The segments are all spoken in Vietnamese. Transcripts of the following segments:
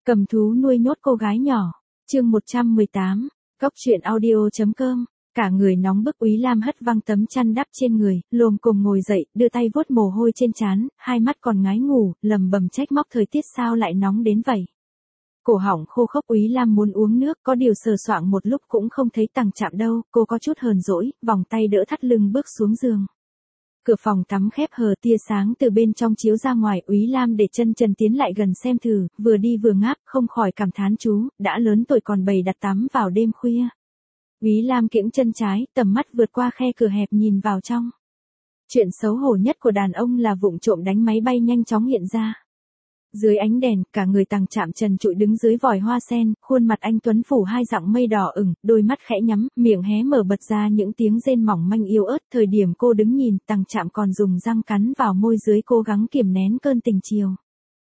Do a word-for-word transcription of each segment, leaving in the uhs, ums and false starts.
Cầm thú nuôi nhốt cô gái nhỏ. Chương một trăm mười tám. Cốc truyện audio.com. Cả người nóng bức, Úy Lam hất văng tấm chăn đắp trên người, lồm cồm ngồi dậy, đưa tay vuốt mồ hôi trên trán, hai mắt còn ngái ngủ, lầm bầm trách móc thời tiết sao lại nóng đến vậy. Cổ họng khô khốc, Úy Lam muốn uống nước, có điều sờ soạng một lúc cũng không thấy Tằng Trạm đâu, cô có chút hờn dỗi, vòng tay đỡ thắt lưng bước xuống giường. Cửa phòng tắm khép hờ, tia sáng từ bên trong chiếu ra ngoài, Úy Lam để chân trần tiến lại gần xem thử, vừa đi vừa ngáp, không khỏi cảm thán chú, đã lớn tuổi còn bày đặt tắm vào đêm khuya. Úy Lam kiễng chân trái, tầm mắt vượt qua khe cửa hẹp nhìn vào trong. Chuyện xấu hổ nhất của đàn ông là vụng trộm đánh máy bay nhanh chóng hiện ra. Dưới ánh đèn, cả người Tằng Trạm trần trụi đứng dưới vòi hoa sen, khuôn mặt anh tuấn phủ hai dặng mây đỏ ửng, đôi mắt khẽ nhắm, miệng hé mở bật ra những tiếng rên mỏng manh yếu ớt. Thời điểm cô đứng nhìn, Tằng Trạm còn dùng răng cắn vào môi dưới cố gắng kiềm nén cơn tình chiều.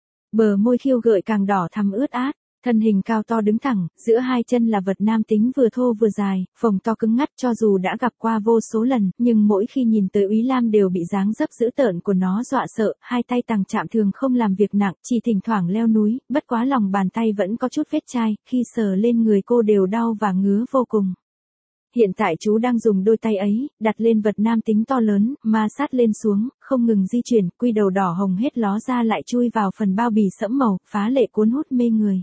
Bờ môi khiêu gợi càng đỏ thắm ướt át. Thân hình cao to đứng thẳng, giữa hai chân là vật nam tính vừa thô vừa dài, phồng to cứng ngắt. Cho dù đã gặp qua vô số lần, nhưng mỗi khi nhìn tới Úy Lam đều bị dáng dấp dữ tợn của nó dọa sợ. Hai tay Tằng Trạm thường không làm việc nặng, chỉ thỉnh thoảng leo núi, bất quá lòng bàn tay vẫn có chút vết chai, khi sờ lên người cô đều đau và ngứa vô cùng. Hiện tại chú đang dùng đôi tay ấy, đặt lên vật nam tính to lớn, ma sát lên xuống, không ngừng di chuyển, quy đầu đỏ hồng hết ló ra lại chui vào phần bao bì sẫm màu, phá lệ cuốn hút mê người.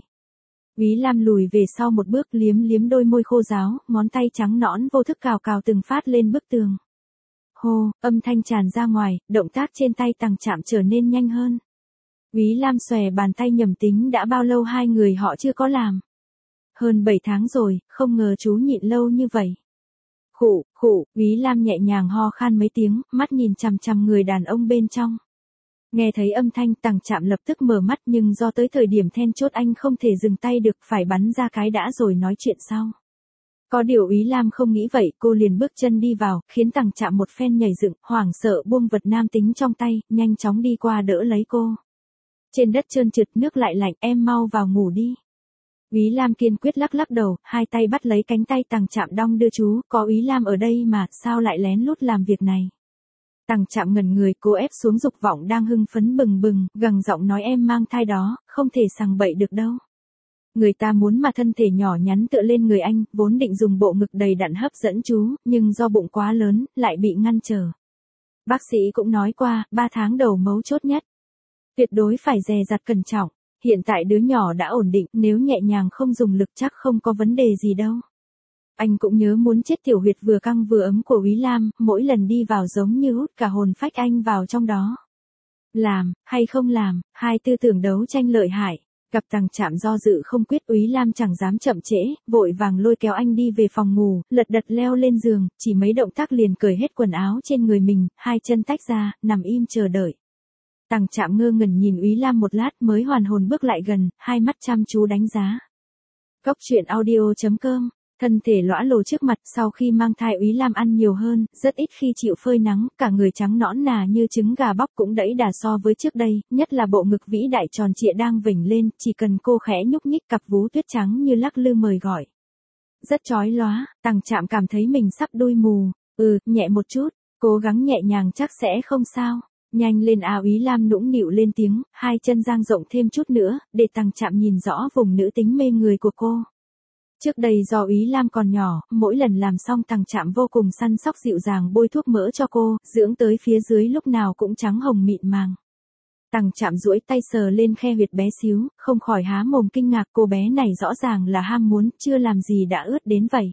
Úy Lam lùi về sau một bước, liếm liếm đôi môi khô ráo, ngón tay trắng nõn vô thức cào cào từng phát lên bức tường. Hô, âm thanh tràn ra ngoài, động tác trên tay Tằng Trạm trở nên nhanh hơn. Úy Lam xòe bàn tay nhầm tính đã bao lâu hai người họ chưa có làm. Hơn bảy tháng rồi, không ngờ chú nhịn lâu như vậy. Khụ, khụ, Úy Lam nhẹ nhàng ho khan mấy tiếng, mắt nhìn chằm chằm người đàn ông bên trong. Nghe thấy âm thanh, Tằng Trạm lập tức mở mắt, nhưng do tới thời điểm then chốt anh không thể dừng tay được, phải bắn ra cái đã rồi nói chuyện sau. Có điều Úy Lam không nghĩ vậy, cô liền bước chân đi vào, khiến Tằng Trạm một phen nhảy dựng, hoảng sợ buông vật nam tính trong tay, nhanh chóng đi qua đỡ lấy cô. Trên đất trơn trượt, nước lại lạnh, em mau vào ngủ đi. Úy Lam kiên quyết lắc lắc đầu, hai tay bắt lấy cánh tay Tằng Trạm đong đưa chú, có Úy Lam ở đây mà, sao lại lén lút làm việc này. Tằng Trạm ngẩn người, cố ép xuống dục vọng đang hưng phấn bừng bừng, gằn giọng nói em mang thai đó, không thể sằng bậy được đâu. Người ta muốn mà thân thể nhỏ nhắn tựa lên người anh, vốn định dùng bộ ngực đầy đặn hấp dẫn chú, nhưng do bụng quá lớn, lại bị ngăn trở. Bác sĩ cũng nói qua, ba tháng đầu mấu chốt nhất. Tuyệt đối phải dè dặt cẩn trọng, hiện tại đứa nhỏ đã ổn định, nếu nhẹ nhàng không dùng lực chắc không có vấn đề gì đâu. Anh cũng nhớ muốn chết tiểu huyệt vừa căng vừa ấm của Úy Lam, mỗi lần đi vào giống như hút cả hồn phách anh vào trong đó. Làm, hay không làm, hai tư tưởng đấu tranh lợi hại. Gặp Tằng Trạm do dự không quyết, Úy Lam chẳng dám chậm trễ, vội vàng lôi kéo anh đi về phòng ngủ, lật đật leo lên giường, chỉ mấy động tác liền cởi hết quần áo trên người mình, hai chân tách ra, nằm im chờ đợi. Tằng Trạm ngơ ngẩn nhìn Úy Lam một lát mới hoàn hồn bước lại gần, hai mắt chăm chú đánh giá. Cốc truyện audio.com. Thân thể lõa lồ trước mặt, sau khi mang thai Úy Lam ăn nhiều hơn, rất ít khi chịu phơi nắng, cả người trắng nõn nà như trứng gà bóc cũng đẫy đà so với trước đây, nhất là bộ ngực vĩ đại tròn trịa đang vểnh lên, chỉ cần cô khẽ nhúc nhích cặp vú tuyết trắng như lắc lư mời gọi. Rất chói lóa, Tằng Trạm cảm thấy mình sắp đôi mù, ừ, nhẹ một chút, cố gắng nhẹ nhàng chắc sẽ không sao. Nhanh lên à, Úy Lam nũng nịu lên tiếng, hai chân dang rộng thêm chút nữa, để Tằng Trạm nhìn rõ vùng nữ tính mê người của cô. Trước đây do Úy Lam còn nhỏ, mỗi lần làm xong Tằng Trạm vô cùng săn sóc dịu dàng bôi thuốc mỡ cho cô, dưỡng tới phía dưới lúc nào cũng trắng hồng mịn màng. Tằng Trạm duỗi tay sờ lên khe huyệt bé xíu, không khỏi há mồm kinh ngạc, cô bé này rõ ràng là ham muốn, chưa làm gì đã ướt đến vậy.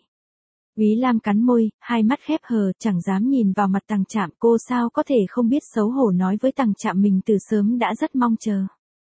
Úy Lam cắn môi, hai mắt khép hờ, chẳng dám nhìn vào mặt Tằng Trạm, cô sao có thể không biết xấu hổ nói với Tằng Trạm mình từ sớm đã rất mong chờ.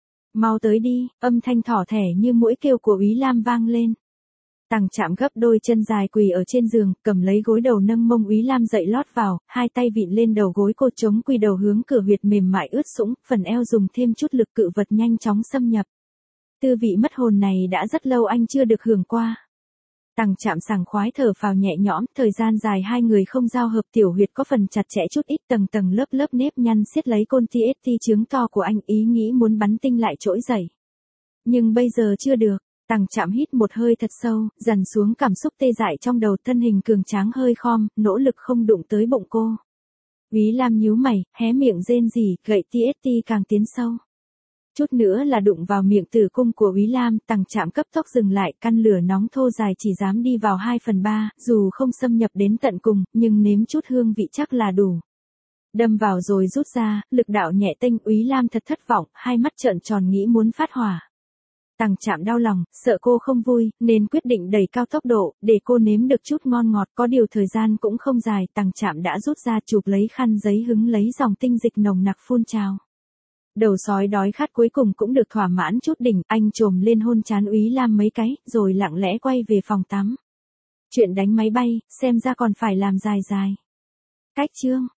Mau tới đi, âm thanh thỏ thẻ như mũi kêu của Úy Lam vang lên. Tằng Trạm gấp đôi chân dài quỳ ở trên giường, cầm lấy gối đầu nâng mông Úy Lam dậy lót vào, hai tay vịn lên đầu gối cô chống quy đầu hướng cửa huyệt mềm mại ướt sũng, phần eo dùng thêm chút lực cự vật nhanh chóng xâm nhập. Tư vị mất hồn này đã rất lâu anh chưa được hưởng qua. Tằng Trạm sảng khoái thở phào nhẹ nhõm, thời gian dài hai người không giao hợp, tiểu huyệt có phần chặt chẽ chút ít, tầng tầng lớp lớp nếp nhăn siết lấy côn ti ét ti trướng to của anh, ý nghĩ muốn bắn tinh lại trỗi dậy. Nhưng bây giờ chưa được. Tằng Trạm hít một hơi thật sâu, dần xuống cảm xúc tê dại trong đầu, thân hình cường tráng hơi khom, nỗ lực không đụng tới bụng cô. Úy Lam nhíu mày, hé miệng rên rỉ, gậy ti ét ti càng tiến sâu. Chút nữa là đụng vào miệng tử cung của Úy Lam, Tằng Trạm cấp tốc dừng lại, căn lửa nóng thô dài chỉ dám đi vào hai phần ba, dù không xâm nhập đến tận cùng, nhưng nếm chút hương vị chắc là đủ. Đâm vào rồi rút ra, lực đạo nhẹ tênh, Úy Lam thật thất vọng, hai mắt trợn tròn nghĩ muốn phát hỏa. Tằng Trạm đau lòng, sợ cô không vui, nên quyết định đẩy cao tốc độ, để cô nếm được chút ngon ngọt, có điều thời gian cũng không dài, Tằng Trạm đã rút ra chụp lấy khăn giấy hứng lấy dòng tinh dịch nồng nặc phun trào. Đầu sói đói khát cuối cùng cũng được thỏa mãn chút đỉnh, anh chồm lên hôn trán Úy Lam mấy cái, rồi lặng lẽ quay về phòng tắm. Chuyện đánh máy bay, xem ra còn phải làm dài dài. Cách chương